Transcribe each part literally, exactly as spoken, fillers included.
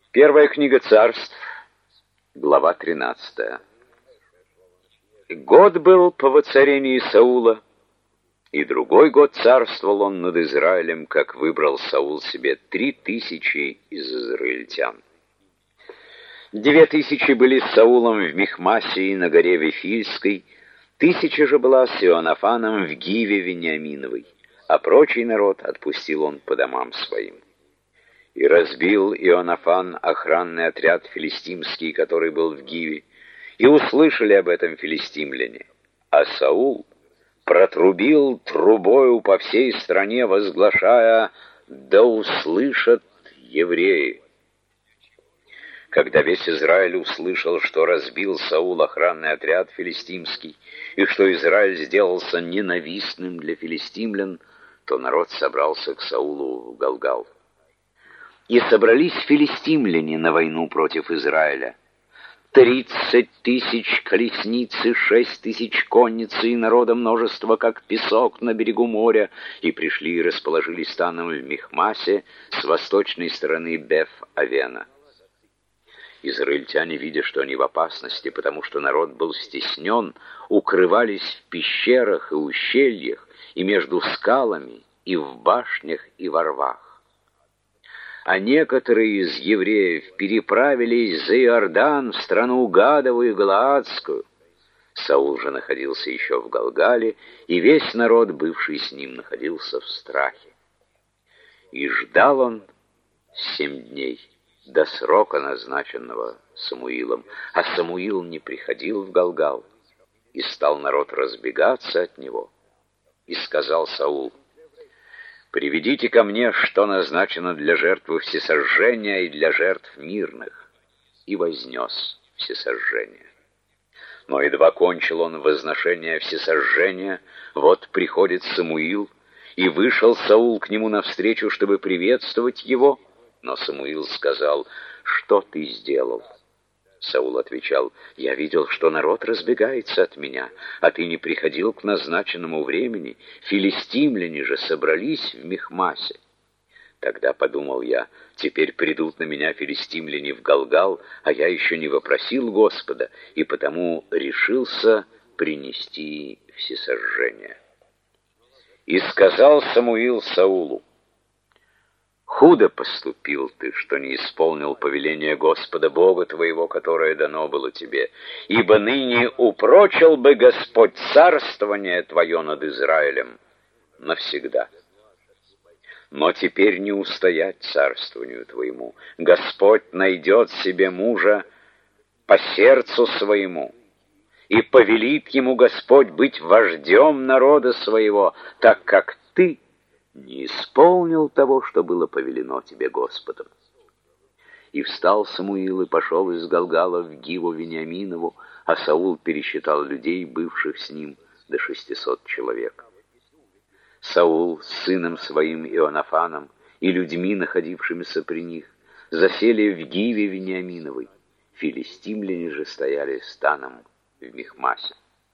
Первая книга Царств, глава тринадцатая. Год был по воцарении Саула, и другой год царствовал он над Израилем, как выбрал Саул себе три тысячи из израильтян. Две тысячи были с Саулом в Михмасе и на горе Вифильской, тысяча же была с Иоаннафаном в Гиве Вениаминовой, а прочий народ отпустил он по домам своим. И разбил Иоаннафан охранный отряд филистимский, который был в Гиве, и услышали об этом филистимляне. А Саул протрубил трубою по всей стране, возглашая: «Да услышат евреи». Когда весь Израиль услышал, что разбил Саул охранный отряд филистимский, и что Израиль сделался ненавистным для филистимлян, то народ собрался к Саулу в Галгал. И собрались филистимляне на войну против Израиля. Тридцать тысяч колесниц и шесть тысяч конницы, и народа множество, как песок на берегу моря, и пришли и расположились станом в Михмасе с восточной стороны Беф-Авена. Израильтяне, видя, что они в опасности, потому что народ был стеснен, укрывались в пещерах и ущельях, и между скалами, и в башнях, и во рвах. А некоторые из евреев переправились за Иордан в страну Гадовую и Галаадскую. Саул же находился еще в Галгале, и весь народ, бывший с ним, находился в страхе. И ждал он семь дней до срока, назначенного Самуилом, а Самуил не приходил в Галгал, и стал народ разбегаться от него. И сказал Саул: «Приведите ко мне, что назначено для жертвы всесожжения и для жертв мирных». И вознес всесожжение. Но едва кончил он возношение всесожжения, вот приходит Самуил, и вышел Саул к нему навстречу, чтобы приветствовать его. Но Самуил сказал: «Что ты сделал?» Саул отвечал: «Я видел, что народ разбегается от меня, а ты не приходил к назначенному времени. Филистимляне же собрались в Михмасе». Тогда подумал я: теперь придут на меня филистимляне в Галгал, а я еще не вопросил Господа, и потому решился принести всесожжение. И сказал Самуил Саулу: «Худо поступил ты, что не исполнил повеление Господа Бога твоего, которое дано было тебе, ибо ныне упрочил бы Господь царствование твое над Израилем навсегда. Но теперь не устоять царствованию твоему. Господь найдет себе мужа по сердцу своему, и повелит ему Господь быть вождем народа своего, так как ты не исполнил того, что было повелено тебе Господом». И встал Самуил и пошел из Галгала в Гиву Вениаминову, а Саул пересчитал людей, бывших с ним, до шестисот человек. Саул с сыном своим Иоаннафаном и людьми, находившимися при них, засели в Гиве Вениаминовой. Филистимляне же стояли станом в Михмасе.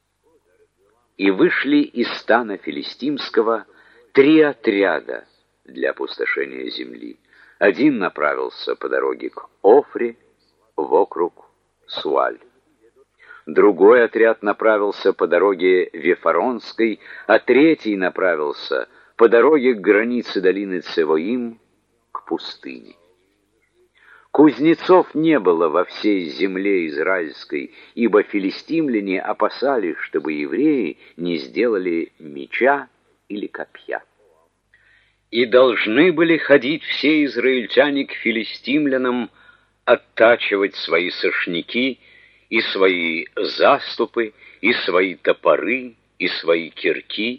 И вышли из стана филистимского три отряда для опустошения земли. Один направился по дороге к Офре, в округ Суаль. Другой отряд направился по дороге Вефаронской, а третий направился по дороге к границе долины Цевоим, к пустыне. Кузнецов не было во всей земле израильской, ибо филистимляне опасались, чтобы евреи не сделали меча или копья. И должны были ходить все израильтяне к филистимлянам, оттачивать свои сошники, и свои заступы, и свои топоры, и свои кирки.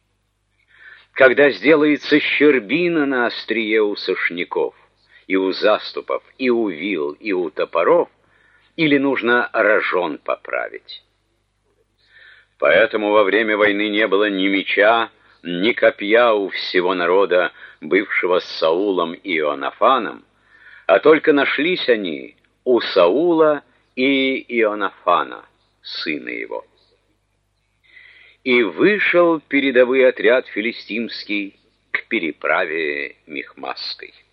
Когда сделается щербина на острие у сошников, и у заступов, и у вил, и у топоров, или нужно рожон поправить. Поэтому во время войны не было ни меча, ни копья у всего народа, бывшего с Саулом и Иоаннафаном, а только нашлись они у Саула и Иоаннафана, сына его. И вышел передовой отряд филистимский к переправе Михмасской.